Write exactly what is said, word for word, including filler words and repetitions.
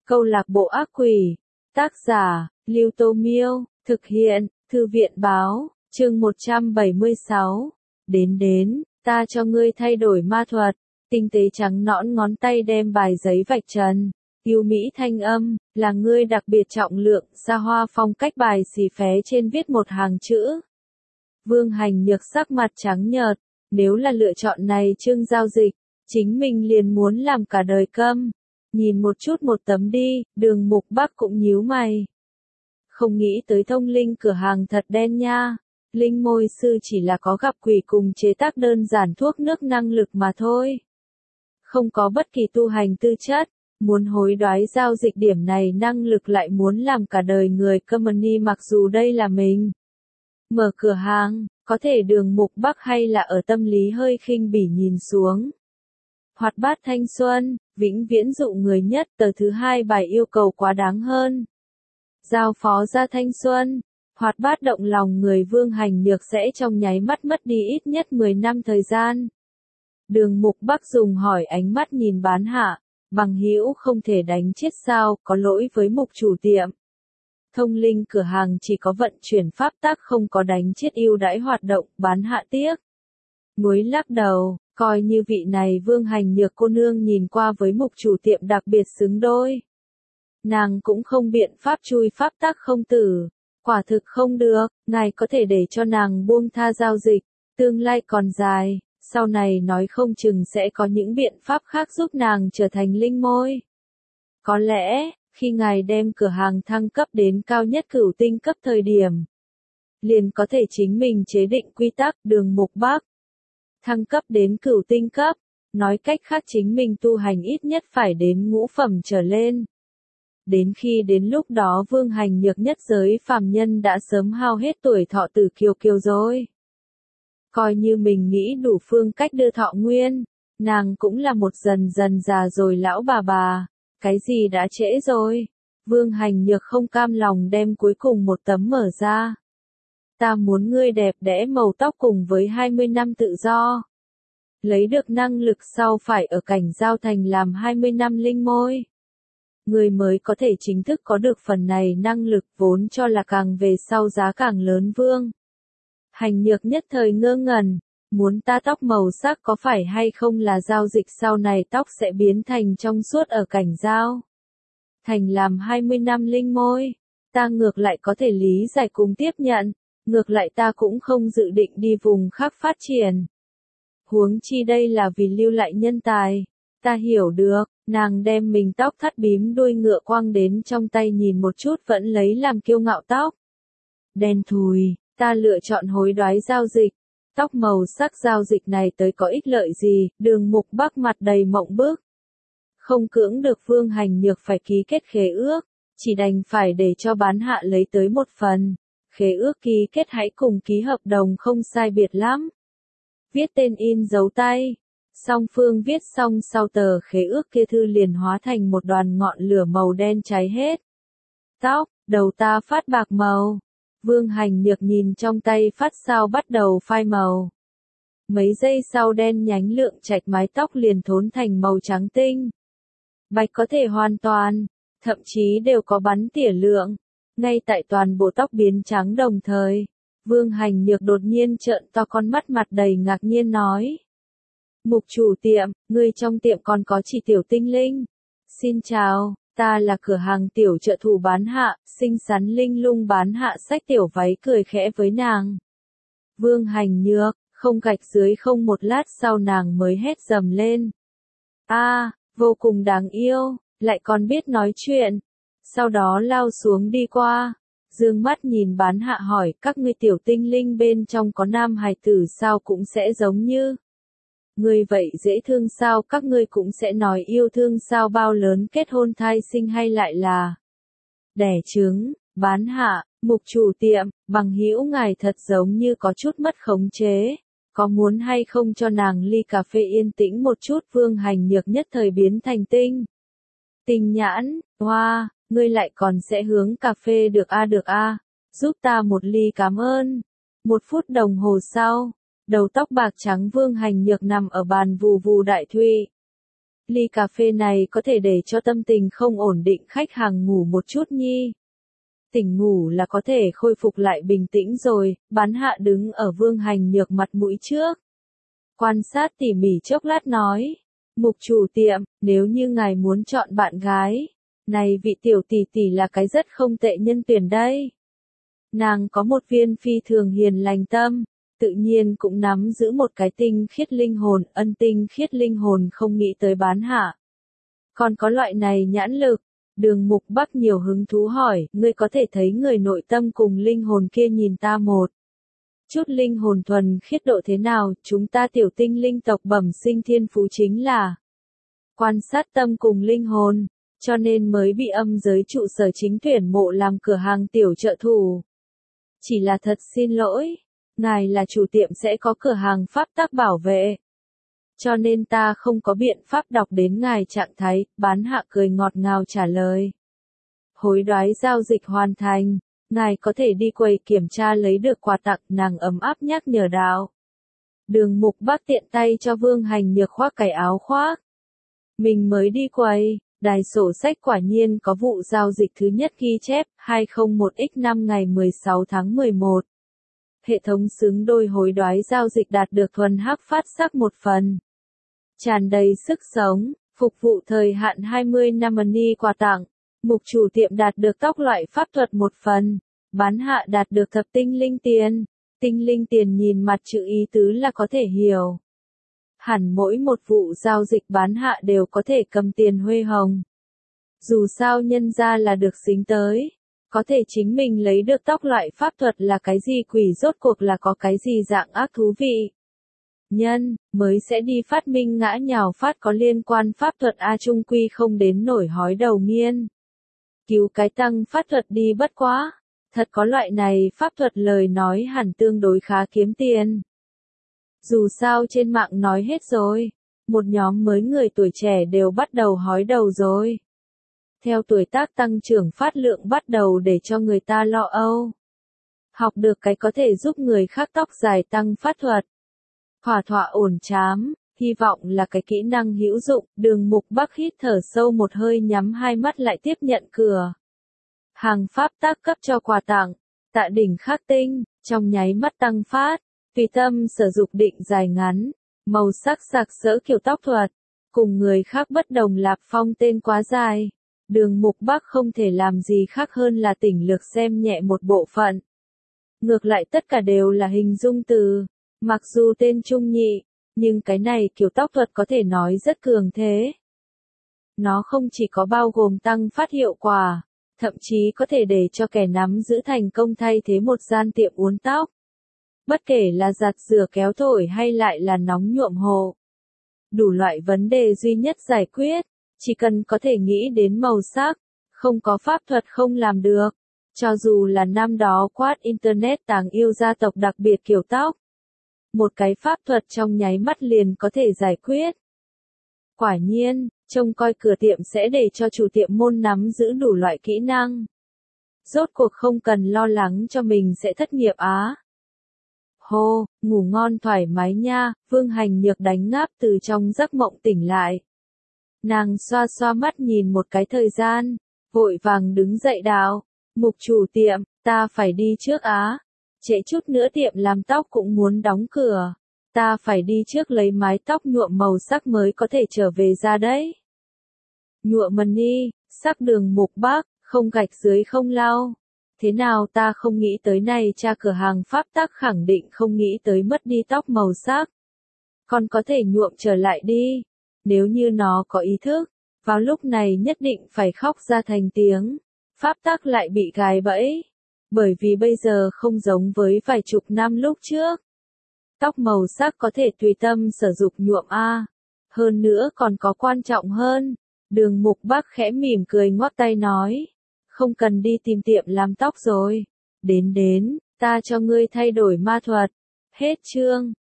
Câu lạc bộ ác quỷ. Tác giả, Lưu Tô Miêu. Thực hiện, Thư viện Báo. Chương một trăm bảy mươi sáu. Đến đến, ta cho ngươi thay đổi ma thuật. Tinh tế trắng nõn ngón tay đem bài giấy vạch trần. Yêu mỹ thanh âm, là ngươi đặc biệt trọng lượng, xa hoa phong cách bài xì phé trên viết một hàng chữ. Vương Hành Nhược sắc mặt trắng nhợt, nếu là lựa chọn này chương giao dịch, chính mình liền muốn làm cả đời câm. Nhìn một chút một tấm đi, Đường Mục Bắc cũng nhíu mày. Không nghĩ tới thông linh cửa hàng thật đen nha. Linh môi sư chỉ là có gặp quỷ cùng chế tác đơn giản thuốc nước năng lực mà thôi. Không có bất kỳ tu hành tư chất, muốn hối đoái giao dịch điểm này năng lực lại muốn làm cả đời người company mặc dù đây là mình. Mở cửa hàng, có thể Đường Mục Bắc hay là ở tâm lý hơi khinh bỉ nhìn xuống. Hoạt bát thanh xuân, vĩnh viễn dụ người nhất, tờ thứ hai bài yêu cầu quá đáng hơn. Giao phó ra thanh xuân, hoạt bát động lòng người Vương Hành Nhược sẽ trong nháy mắt mất đi ít nhất mười năm thời gian. Đường Mục Bắc dùng hỏi ánh mắt nhìn bán hạ, bằng hữu không thể đánh chết sao, có lỗi với mục chủ tiệm. Thông linh cửa hàng chỉ có vận chuyển pháp tắc không có đánh chết ưu đãi hoạt động, bán hạ tiếc. Núi lắc đầu, coi như vị này Vương Hành Nhược cô nương nhìn qua với mục chủ tiệm đặc biệt xứng đôi. Nàng cũng không biện pháp chui pháp tắc không tử, quả thực không được, ngài có thể để cho nàng buông tha giao dịch, tương lai còn dài, sau này nói không chừng sẽ có những biện pháp khác giúp nàng trở thành linh môi. Có lẽ, khi ngài đem cửa hàng thăng cấp đến cao nhất cửu tinh cấp thời điểm, liền có thể chính mình chế định quy tắc Đường Mục Bắc. Thăng cấp đến cửu tinh cấp, nói cách khác chính mình tu hành ít nhất phải đến ngũ phẩm trở lên. Đến khi đến lúc đó Vương Hành Nhược nhất giới phàm nhân đã sớm hao hết tuổi thọ tử kiều kiều rồi. Coi như mình nghĩ đủ phương cách đưa thọ nguyên, nàng cũng là một dần dần già rồi lão bà bà, cái gì đã trễ rồi. Vương Hành Nhược không cam lòng đem cuối cùng một tấm mở ra. Ta muốn ngươi đẹp đẽ màu tóc cùng với hai mươi năm tự do. Lấy được năng lực sau phải ở cảnh giao thành làm hai mươi năm linh môi. Người mới có thể chính thức có được phần này năng lực vốn cho là càng về sau giá càng lớn. Vương Hành Nhược nhất thời ngơ ngẩn, muốn ta tóc màu sắc có phải hay không là giao dịch sau này tóc sẽ biến thành trong suốt ở cảnh giao thành làm hai mươi năm linh môi, ta ngược lại có thể lý giải cùng tiếp nhận, ngược lại ta cũng không dự định đi vùng khác phát triển. Huống chi đây là vì lưu lại nhân tài, ta hiểu được, nàng đem mình tóc thắt bím đuôi ngựa quăng đến trong tay nhìn một chút vẫn lấy làm kiêu ngạo tóc. Đen thùi, ta lựa chọn hối đoái giao dịch, tóc màu sắc giao dịch này tới có ích lợi gì, Đường Mục Bắc mặt đầy mộng bức. Không cưỡng được Vương Hành Nhược phải ký kết khế ước, chỉ đành phải để cho bán hạ lấy tới một phần. Khế ước ký kết hãy cùng ký hợp đồng không sai biệt lắm. Viết tên in dấu tay. Song phương viết xong sau tờ khế ước kia thư liền hóa thành một đoàn ngọn lửa màu đen cháy hết. Tóc, đầu ta phát bạc màu. Vương Hành Nhược nhìn trong tay phát sao bắt đầu phai màu. Mấy giây sau đen nhánh lượng trạch mái tóc liền thốn thành màu trắng tinh. Bạch có thể hoàn toàn, thậm chí đều có bắn tỉa lượng. Ngay tại toàn bộ tóc biến trắng đồng thời, Vương Hành Nhược đột nhiên trợn to con mắt mặt đầy ngạc nhiên nói. Mục chủ tiệm, người trong tiệm còn có chỉ tiểu tinh linh. Xin chào, ta là cửa hàng tiểu trợ thủ bán hạ, xinh xắn linh lung bán hạ xách tiểu váy cười khẽ với nàng. Vương Hành Nhược, không gạch dưới không một lát sau nàng mới hét dầm lên. A, vô cùng đáng yêu, lại còn biết nói chuyện. Sau đó lao xuống đi qua, dương mắt nhìn bán hạ hỏi các ngươi tiểu tinh linh bên trong có nam hài tử sao cũng sẽ giống như. Người vậy dễ thương sao các ngươi cũng sẽ nói yêu thương sao bao lớn kết hôn thai sinh hay lại là đẻ trứng, bán hạ, mục chủ tiệm, bằng hữu ngài thật giống như có chút mất khống chế. Có muốn hay không cho nàng ly cà phê yên tĩnh một chút Vương Hành Nhược nhất thời biến thành tinh. Tinh nhãn, hoa, ngươi lại còn sẽ hướng cà phê được a được a, giúp ta một ly cảm ơn. Một phút đồng hồ sau, đầu tóc bạc trắng Vương Hành Nhược nằm ở bàn vù vù đại thụy. ly cà phê này có thể để cho tâm tình không ổn định khách hàng ngủ một chút nhi. Tỉnh ngủ là có thể khôi phục lại bình tĩnh rồi, bán hạ đứng ở Vương Hành Nhược mặt mũi trước. Quan sát tỉ mỉ chốc lát nói, mục chủ tiệm, nếu như ngài muốn chọn bạn gái, này vị tiểu tỷ tỷ là cái rất không tệ nhân tuyển đây. Nàng có một viên phi thường hiền lành tâm, tự nhiên cũng nắm giữ một cái tinh khiết linh hồn, ân tinh khiết linh hồn không nghĩ tới bán hạ. Còn có loại này nhãn lực, Đường Mục Bắc nhiều hứng thú hỏi, ngươi có thể thấy người nội tâm cùng linh hồn kia nhìn ta một chút linh hồn thuần khiết độ thế nào, chúng ta tiểu tinh linh tộc bẩm sinh thiên phú chính là quan sát tâm cùng linh hồn, cho nên mới bị âm giới trụ sở chính tuyển mộ làm cửa hàng tiểu trợ thủ. Chỉ là thật xin lỗi, ngài là chủ tiệm sẽ có cửa hàng pháp tắc bảo vệ. Cho nên ta không có biện pháp đọc đến ngài trạng thái, bán hạ cười ngọt ngào trả lời. Hối đoái giao dịch hoàn thành, ngài có thể đi quầy kiểm tra lấy được quà tặng, nàng ấm áp nhắc nhở đạo. Đường Mục Bắc tiện tay cho Vương Hành Nhược khoác cái áo khoác. Mình mới đi quầy, đài sổ sách quả nhiên có vụ giao dịch thứ nhất ghi chép, hai không một x năm ngày mười sáu tháng mười một. Hệ thống xứng đôi hối đoái giao dịch đạt được thuần hắc phát sắc một phần. Tràn đầy sức sống, phục vụ thời hạn hai mươi năm money quà tặng. Mục chủ tiệm đạt được tóc loại pháp thuật một phần. Bán hạ đạt được thập tinh linh tiền. Tinh linh tiền nhìn mặt chữ ý tứ là có thể hiểu. Hẳn mỗi một vụ giao dịch bán hạ đều có thể cầm tiền huê hồng. Dù sao nhân ra là được xính tới. Có thể chính mình lấy được tóc loại pháp thuật là cái gì quỷ rốt cuộc là có cái gì dạng ác thú vị. Nhân, mới sẽ đi phát minh ngã nhào phát có liên quan pháp thuật A trung quy không đến nổi hói đầu nghiên. Cứu cái tăng pháp thuật đi bất quá. Thật có loại này pháp thuật lời nói hẳn tương đối khá kiếm tiền. Dù sao trên mạng nói hết rồi. Một nhóm mới người tuổi trẻ đều bắt đầu hói đầu rồi. Theo tuổi tác tăng trưởng phát lượng bắt đầu để cho người ta lo âu. Học được cái có thể giúp người khác tóc dài tăng phát thuật. Hỏa thọa ổn chám, hy vọng là cái kỹ năng hữu dụng. Đường Mục Bắc hít thở sâu một hơi nhắm hai mắt lại tiếp nhận cửa. Hàng pháp tác cấp cho quà tặng, tạ đỉnh khắc tinh, trong nháy mắt tăng phát, tùy tâm sử dụng định dài ngắn, màu sắc sặc sỡ kiểu tóc thuật, cùng người khác bất đồng Lạp Phong tên quá dài. Đường Mục Bắc không thể làm gì khác hơn là tỉnh lược xem nhẹ một bộ phận. Ngược lại tất cả đều là hình dung từ, mặc dù tên trung nhị, nhưng cái này kiểu tóc thuật có thể nói rất cường thế. Nó không chỉ có bao gồm tăng phát hiệu quả, thậm chí có thể để cho kẻ nắm giữ thành công thay thế một gian tiệm uốn tóc. Bất kể là giặt rửa kéo thổi hay lại là nóng nhuộm hộ. Đủ loại vấn đề duy nhất giải quyết, chỉ cần có thể nghĩ đến màu sắc, không có pháp thuật không làm được. Cho dù là năm đó quát Internet tàng yêu gia tộc đặc biệt kiểu tóc. Một cái pháp thuật trong nháy mắt liền có thể giải quyết. Quả nhiên, trông coi cửa tiệm sẽ để cho chủ tiệm môn nắm giữ đủ loại kỹ năng. Rốt cuộc không cần lo lắng cho mình sẽ thất nghiệp á. Hô, ngủ ngon thoải mái nha, Vương Hành Nhược đánh ngáp từ trong giấc mộng tỉnh lại. Nàng xoa xoa mắt nhìn một cái thời gian, vội vàng đứng dậy đạo, mục chủ tiệm, ta phải đi trước á. Trễ chút nữa tiệm làm tóc cũng muốn đóng cửa. Ta phải đi trước lấy mái tóc nhuộm màu sắc mới có thể trở về ra đấy. Nhuộm money, sắc Đường Mục Bắc, không gạch dưới không lau. Thế nào ta không nghĩ tới này cha cửa hàng pháp tắc khẳng định không nghĩ tới mất đi tóc màu sắc. Còn có thể nhuộm trở lại đi. Nếu như nó có ý thức, vào lúc này nhất định phải khóc ra thành tiếng. Pháp tắc lại bị gài bẫy. Bởi vì bây giờ không giống với vài chục năm lúc trước. Tóc màu sắc có thể tùy tâm sử dụng nhuộm A. Hơn nữa còn có quan trọng hơn. Đường Mục Bắc khẽ mỉm cười ngoắc tay nói. Không cần đi tìm tiệm làm tóc rồi. Đến đến, ta cho ngươi thay đổi ma thuật. Hết chương.